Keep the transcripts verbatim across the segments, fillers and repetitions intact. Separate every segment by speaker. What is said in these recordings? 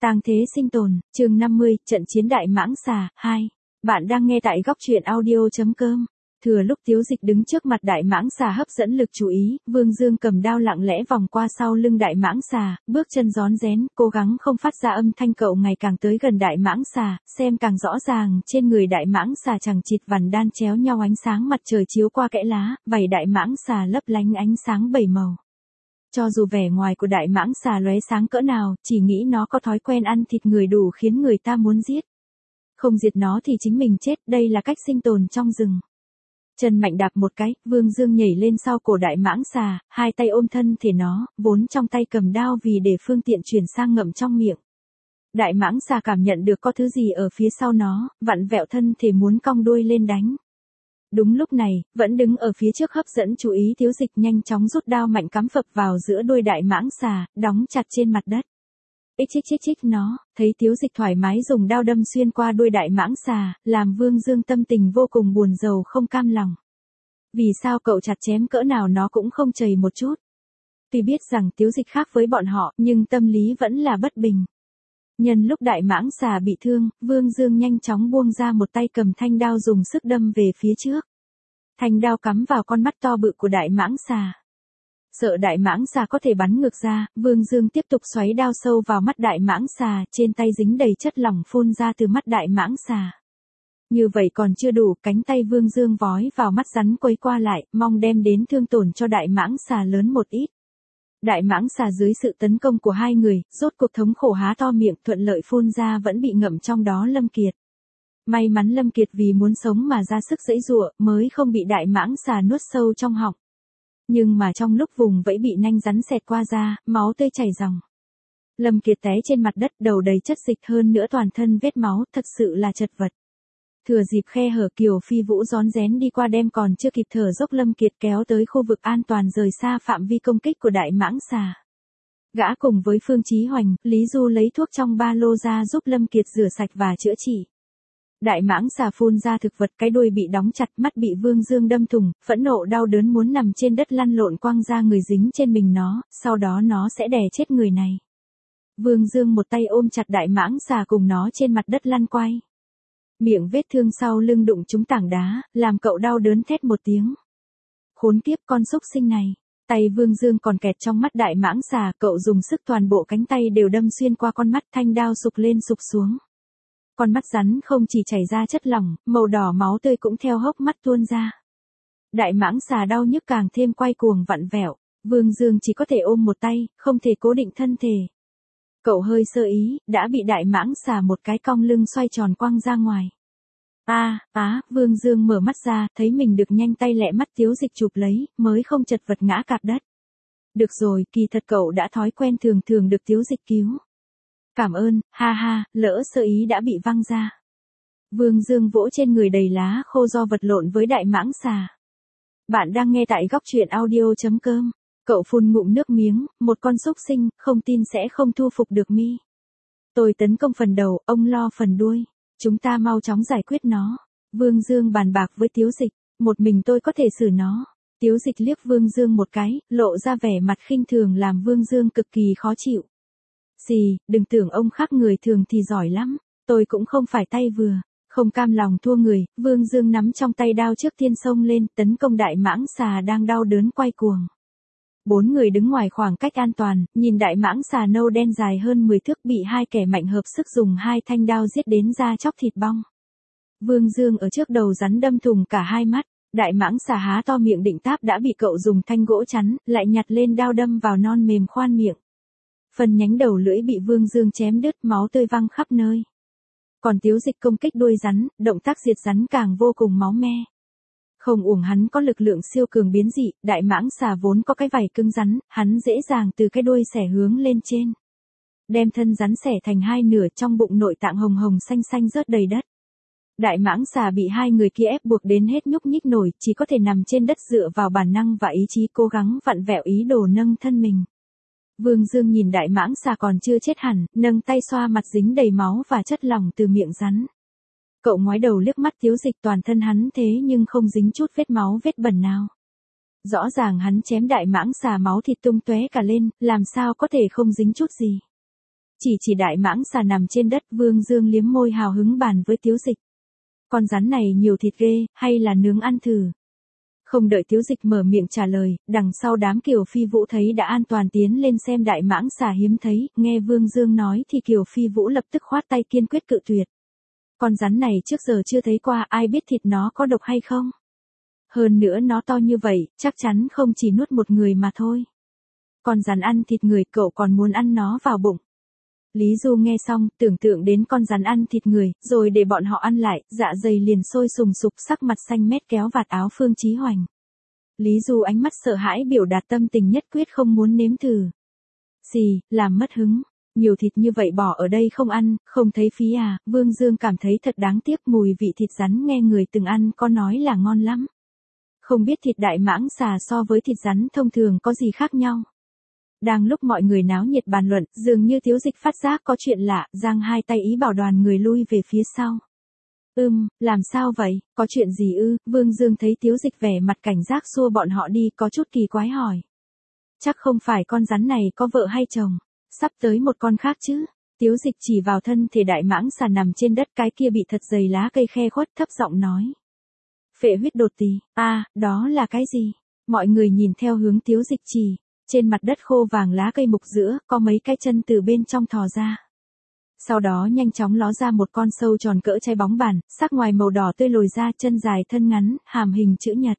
Speaker 1: Tang thế sinh tồn, chương năm mươi, trận chiến đại mãng xà, hai. Bạn đang nghe tại góc truyện audio.com. Thừa lúc Tiếu Dịch đứng trước mặt đại mãng xà hấp dẫn lực chú ý, Vương Dương cầm đao lặng lẽ vòng qua sau lưng đại mãng xà, bước chân rón rén, cố gắng không phát ra âm thanh. Cậu ngày càng tới gần đại mãng xà, xem càng rõ ràng, trên người đại mãng xà chằng chịt vằn đan chéo nhau, ánh sáng mặt trời chiếu qua kẽ lá, vảy đại mãng xà lấp lánh ánh sáng bảy màu. Cho dù vẻ ngoài của đại mãng xà lóe sáng cỡ nào, chỉ nghĩ nó có thói quen ăn thịt người đủ khiến người ta muốn giết. Không diệt nó thì chính mình chết, đây là cách sinh tồn trong rừng. Chân mạnh đạp một cái, Vương Dương nhảy lên sau cổ đại mãng xà, hai tay ôm thân thể nó, vốn trong tay cầm đao vì để phương tiện chuyển sang ngậm trong miệng. Đại mãng xà cảm nhận được có thứ gì ở phía sau nó, vặn vẹo thân thể muốn cong đuôi lên đánh. Đúng lúc này, vẫn đứng ở phía trước hấp dẫn chú ý Tiếu Dịch nhanh chóng rút đao mạnh cắm phập vào giữa đuôi đại mãng xà, đóng chặt trên mặt đất. Ích chích chích chích nó, thấy Tiếu Dịch thoải mái dùng đao đâm xuyên qua đuôi đại mãng xà, làm Vương Dương tâm tình vô cùng buồn rầu không cam lòng. Vì sao cậu chặt chém cỡ nào nó cũng không chầy một chút. Tuy biết rằng Tiếu Dịch khác với bọn họ, nhưng tâm lý vẫn là bất bình. Nhân lúc đại mãng xà bị thương, Vương Dương nhanh chóng buông ra một tay cầm thanh đao dùng sức đâm về phía trước. Thanh đao cắm vào con mắt to bự của đại mãng xà. Sợ đại mãng xà có thể bắn ngược ra, Vương Dương tiếp tục xoáy đao sâu vào mắt đại mãng xà, trên tay dính đầy chất lỏng phun ra từ mắt đại mãng xà. Như vậy còn chưa đủ, cánh tay Vương Dương vói vào mắt rắn quấy qua lại, mong đem đến thương tổn cho đại mãng xà lớn một ít. Đại mãng xà dưới sự tấn công của hai người, rốt cuộc thống khổ há to miệng, thuận lợi phun ra vẫn bị ngậm trong đó Lâm Kiệt. May mắn Lâm Kiệt vì muốn sống mà ra sức giãy giụa, mới không bị đại mãng xà nuốt sâu trong họng. Nhưng mà trong lúc vùng vẫy bị nanh rắn xẹt qua da, máu tươi chảy ròng. Lâm Kiệt té trên mặt đất, đầu đầy chất dịch, hơn nữa toàn thân vết máu, thật sự là chật vật. Thừa dịp khe hở, Kiều Phi Vũ rón rén đi qua đem còn chưa kịp thở dốc Lâm Kiệt kéo tới khu vực an toàn rời xa phạm vi công kích của đại mãng xà. Gã cùng với Phương Chí Hoành, Lý Du lấy thuốc trong ba lô ra giúp Lâm Kiệt rửa sạch và chữa trị. Đại mãng xà phun ra thực vật, cái đuôi bị đóng chặt, mắt bị Vương Dương đâm thủng, phẫn nộ đau đớn muốn nằm trên đất lăn lộn quăng ra người dính trên mình nó, sau đó nó sẽ đè chết người này. Vương Dương một tay ôm chặt đại mãng xà cùng nó trên mặt đất lăn quay. Miệng vết thương sau lưng đụng trúng tảng đá, làm cậu đau đớn thét một tiếng. Khốn kiếp con súc sinh này. Tay Vương Dương còn kẹt trong mắt đại mãng xà, cậu dùng sức toàn bộ cánh tay đều đâm xuyên qua con mắt, thanh đao sụp lên sụp xuống. Con mắt rắn không chỉ chảy ra chất lỏng, màu đỏ máu tươi cũng theo hốc mắt tuôn ra. Đại mãng xà đau nhức càng thêm quay cuồng vặn vẹo, Vương Dương chỉ có thể ôm một tay, không thể cố định thân thể. Cậu hơi sơ ý, đã bị đại mãng xà một cái cong lưng xoay tròn quăng ra ngoài. A, á, à, Vương Dương mở mắt ra, thấy mình được nhanh tay lẹ mắt Tiếu Dịch chụp lấy, mới không chật vật ngã cạp đất. Được rồi, kỳ thật cậu đã thói quen thường thường được Tiếu Dịch cứu. Cảm ơn, ha ha, lỡ sơ ý đã bị văng ra. Vương Dương vỗ trên người đầy lá khô do vật lộn với đại mãng xà. Bạn đang nghe tại góc truyện audio.com. Cậu phun ngụm nước miếng, một con súc sinh, không tin sẽ không thu phục được mi. Tôi tấn công phần đầu, ông lo phần đuôi. Chúng ta mau chóng giải quyết nó. Vương Dương bàn bạc với Tiếu Dịch, một mình tôi có thể xử nó. Tiếu Dịch liếc Vương Dương một cái, lộ ra vẻ mặt khinh thường làm Vương Dương cực kỳ khó chịu. Xì, đừng tưởng ông khác người thường thì giỏi lắm, tôi cũng không phải tay vừa. Không cam lòng thua người, Vương Dương nắm trong tay đao trước tiên xông lên, tấn công đại mãng xà đang đau đớn quay cuồng. Bốn người đứng ngoài khoảng cách an toàn, nhìn đại mãng xà nâu đen dài hơn mười thước bị hai kẻ mạnh hợp sức dùng hai thanh đao giết đến da chóc thịt bong. Vương Dương ở trước đầu rắn đâm thủng cả hai mắt, đại mãng xà há to miệng định táp đã bị cậu dùng thanh gỗ chắn, lại nhặt lên đao đâm vào non mềm khoan miệng. Phần nhánh đầu lưỡi bị Vương Dương chém đứt, máu tươi văng khắp nơi. Còn Tiếu Dịch công kích đuôi rắn, động tác diệt rắn càng vô cùng máu me. Không uổng hắn có lực lượng siêu cường biến dị, đại mãng xà vốn có cái vảy cứng rắn, hắn dễ dàng từ cái đuôi xẻ hướng lên trên. Đem thân rắn xẻ thành hai nửa, trong bụng nội tạng hồng hồng xanh xanh rớt đầy đất. Đại mãng xà bị hai người kia ép buộc đến hết nhúc nhích nổi, chỉ có thể nằm trên đất dựa vào bản năng và ý chí cố gắng vặn vẹo ý đồ nâng thân mình. Vương Dương nhìn đại mãng xà còn chưa chết hẳn, nâng tay xoa mặt dính đầy máu và chất lỏng từ miệng rắn. Cậu ngoái đầu liếc mắt Tiếu Dịch, toàn thân hắn thế nhưng không dính chút vết máu vết bẩn nào. Rõ ràng hắn chém đại mãng xà máu thịt tung tóe cả lên, làm sao có thể không dính chút gì. Chỉ chỉ đại mãng xà nằm trên đất, Vương Dương liếm môi hào hứng bàn với Tiếu Dịch. Con rắn này nhiều thịt ghê, hay là nướng ăn thử? Không đợi Tiếu Dịch mở miệng trả lời, đằng sau đám Kiều Phi Vũ thấy đã an toàn tiến lên xem đại mãng xà hiếm thấy, nghe Vương Dương nói thì Kiều Phi Vũ lập tức khoát tay kiên quyết cự tuyệt. Con rắn này trước giờ chưa thấy qua, ai biết thịt nó có độc hay không? Hơn nữa nó to như vậy, chắc chắn không chỉ nuốt một người mà thôi. Con rắn ăn thịt người, cậu còn muốn ăn nó vào bụng. Lý Du nghe xong, tưởng tượng đến con rắn ăn thịt người, rồi để bọn họ ăn lại, dạ dày liền sôi sùng sục, sắc mặt xanh mét kéo vạt áo Phương Chí Hoành. Lý Du ánh mắt sợ hãi biểu đạt tâm tình nhất quyết không muốn nếm thử. Xì, làm mất hứng. Nhiều thịt như vậy bỏ ở đây không ăn, không thấy phí à? Vương Dương cảm thấy thật đáng tiếc, mùi vị thịt rắn nghe người từng ăn có nói là ngon lắm. Không biết thịt đại mãng xà so với thịt rắn thông thường có gì khác nhau. Đang lúc mọi người náo nhiệt bàn luận, dường như Tiếu Dịch phát giác có chuyện lạ, giang hai tay ý bảo đoàn người lui về phía sau. Ừm, làm sao vậy, có chuyện gì ư? Vương Dương thấy Tiếu Dịch vẻ mặt cảnh giác xua bọn họ đi, có chút kỳ quái hỏi. Chắc không phải con rắn này có vợ hay chồng, sắp tới một con khác chứ? Tiếu Dịch chỉ vào thân thể đại mãng xà nằm trên đất, cái kia bị thật dày lá cây khe khuất, thấp giọng nói. Phệ huyết đột tỳ, a, à, đó là cái gì? Mọi người nhìn theo hướng Tiếu Dịch chỉ. Trên mặt đất khô vàng lá cây mục giữa, có mấy cái chân từ bên trong thò ra. Sau đó nhanh chóng ló ra một con sâu tròn cỡ trái bóng bàn, sắc ngoài màu đỏ tươi lồi ra, chân dài thân ngắn, hàm hình chữ nhật.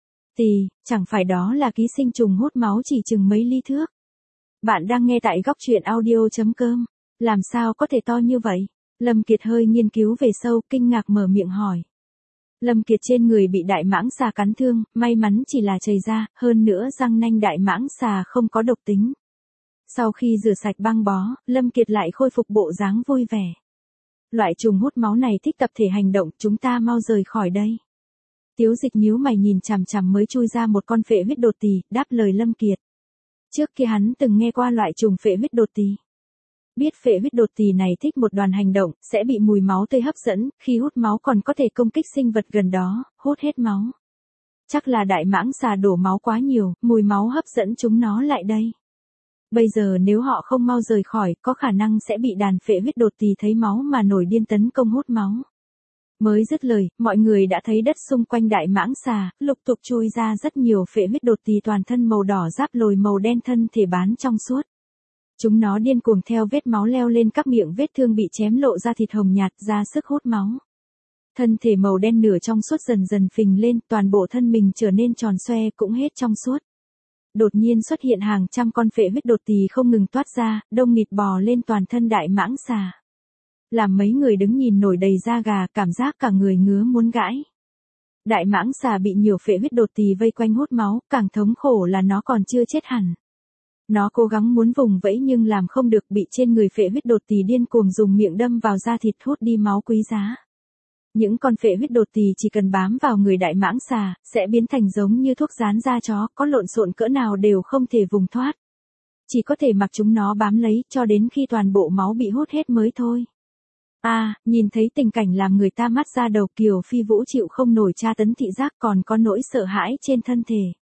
Speaker 1: Tì, chẳng phải đó là ký sinh trùng hút máu chỉ chừng mấy ly thước. Bạn đang nghe tại góc truyện audio chấm com. Làm sao có thể to như vậy? Lâm Kiệt hơi nghiên cứu về sâu, kinh ngạc mở miệng hỏi. Lâm Kiệt trên người bị đại mãng xà cắn thương, may mắn chỉ là chảy ra, hơn nữa răng nanh đại mãng xà không có độc tính. Sau khi rửa sạch băng bó, Lâm Kiệt lại khôi phục bộ dáng vui vẻ. Loại trùng hút máu này thích tập thể hành động, chúng ta mau rời khỏi đây. Tiếu Dịch nhíu mày nhìn chằm chằm mới chui ra một con phệ huyết đột tỳ, đáp lời Lâm Kiệt. Trước kia hắn từng nghe qua loại trùng phệ huyết đột tỳ. Biết phệ huyết đột tỳ này thích một đoàn hành động, sẽ bị mùi máu tươi hấp dẫn, khi hút máu còn có thể công kích sinh vật gần đó, hút hết máu. Chắc là đại mãng xà đổ máu quá nhiều, mùi máu hấp dẫn chúng nó lại đây. Bây giờ nếu họ không mau rời khỏi, có khả năng sẽ bị đàn phệ huyết đột tỳ thấy máu mà nổi điên tấn công hút máu. Mới dứt lời, mọi người đã thấy đất xung quanh đại mãng xà, lục tục chui ra rất nhiều phệ huyết đột tỳ toàn thân màu đỏ giáp lồi màu đen thân thể bán trong suốt. Chúng nó điên cuồng theo vết máu leo lên các miệng vết thương bị chém lộ ra thịt hồng nhạt ra sức hút máu. Thân thể màu đen nửa trong suốt dần dần phình lên, toàn bộ thân mình trở nên tròn xoe cũng hết trong suốt. Đột nhiên xuất hiện hàng trăm con phệ huyết đột tỳ không ngừng toát ra, đông nghịt bò lên toàn thân đại mãng xà. Làm mấy người đứng nhìn nổi đầy da gà, cảm giác cả người ngứa muốn gãi. Đại mãng xà bị nhiều phệ huyết đột tỳ vây quanh hút máu, càng thống khổ là nó còn chưa chết hẳn. Nó cố gắng muốn vùng vẫy nhưng làm không được, bị trên người phệ huyết đột tỳ điên cuồng dùng miệng đâm vào da thịt hút đi máu quý giá. Những con phệ huyết đột tỳ chỉ cần bám vào người đại mãng xà, sẽ biến thành giống như thuốc dán da chó, có lộn xộn cỡ nào đều không thể vùng thoát. Chỉ có thể mặc chúng nó bám lấy, cho đến khi toàn bộ máu bị hút hết mới thôi. À, nhìn thấy tình cảnh làm người ta mắt ra đầu, Kiều Phi Vũ chịu không nổi tra tấn thị giác, còn có nỗi sợ hãi trên thân thể.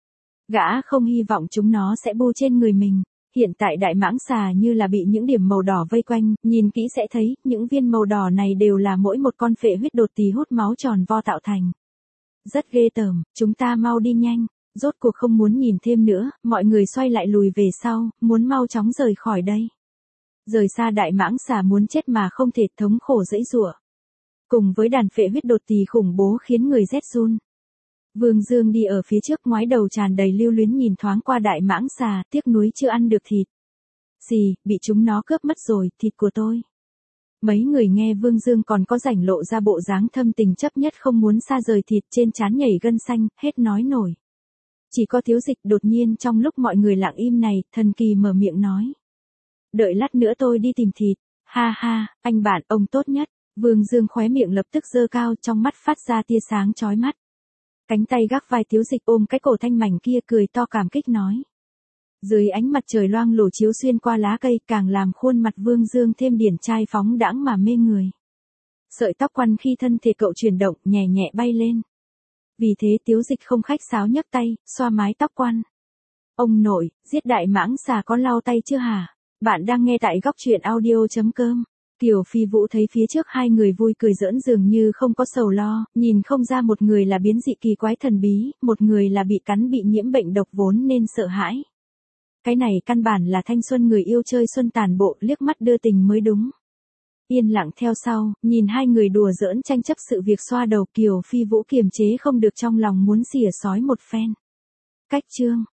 Speaker 1: Gã không hy vọng chúng nó sẽ bu trên người mình. Hiện tại đại mãng xà như là bị những điểm màu đỏ vây quanh, nhìn kỹ sẽ thấy, những viên màu đỏ này đều là mỗi một con phệ huyết đột tỳ hút máu tròn vo tạo thành. Rất ghê tởm, chúng ta mau đi nhanh. Rốt cuộc không muốn nhìn thêm nữa, mọi người xoay lại lùi về sau, muốn mau chóng rời khỏi đây. Rời xa đại mãng xà muốn chết mà không thể, thống khổ dãy giụa. Cùng với đàn phệ huyết đột tỳ khủng bố khiến người rét run. Vương Dương đi ở phía trước, ngoái đầu tràn đầy lưu luyến nhìn thoáng qua đại mãng xà, tiếc nuối chưa ăn được thịt. Xì, bị chúng nó cướp mất rồi, thịt của tôi. Mấy người nghe Vương Dương còn có rảnh lộ ra bộ dáng thâm tình chấp nhất không muốn xa rời thịt, trên trán nhảy gân xanh, hết nói nổi. Chỉ có Tiếu Dịch đột nhiên trong lúc mọi người lặng im này, thần kỳ mở miệng nói. Đợi lát nữa tôi đi tìm thịt, ha ha, anh bạn, ông tốt nhất. Vương Dương khóe miệng lập tức giơ cao, trong mắt phát ra tia sáng chói mắt. Cánh tay gác vai Tiếu Dịch ôm cái cổ thanh mảnh kia cười to cảm kích nói. Dưới ánh mặt trời loang lổ chiếu xuyên qua lá cây càng làm khuôn mặt Vương Dương thêm điển trai phóng đãng mà mê người. Sợi tóc quăn khi thân thể cậu chuyển động nhẹ nhẹ bay lên. Vì thế Tiếu Dịch không khách sáo nhấc tay, xoa mái tóc quăn. Ông nội, giết đại mãng xà có lau tay chưa hả? Bạn đang nghe tại góc truyện audio.com. Kiều Phi Vũ thấy phía trước hai người vui cười giỡn dường như không có sầu lo, nhìn không ra một người là biến dị kỳ quái thần bí, một người là bị cắn bị nhiễm bệnh độc vốn nên sợ hãi. Cái này căn bản là thanh xuân người yêu chơi xuân tàn bộ, liếc mắt đưa tình mới đúng. Yên lặng theo sau, nhìn hai người đùa giỡn tranh chấp sự việc xoa đầu, Kiều Phi Vũ kiềm chế không được trong lòng muốn xỉa sói một phen. Cách chương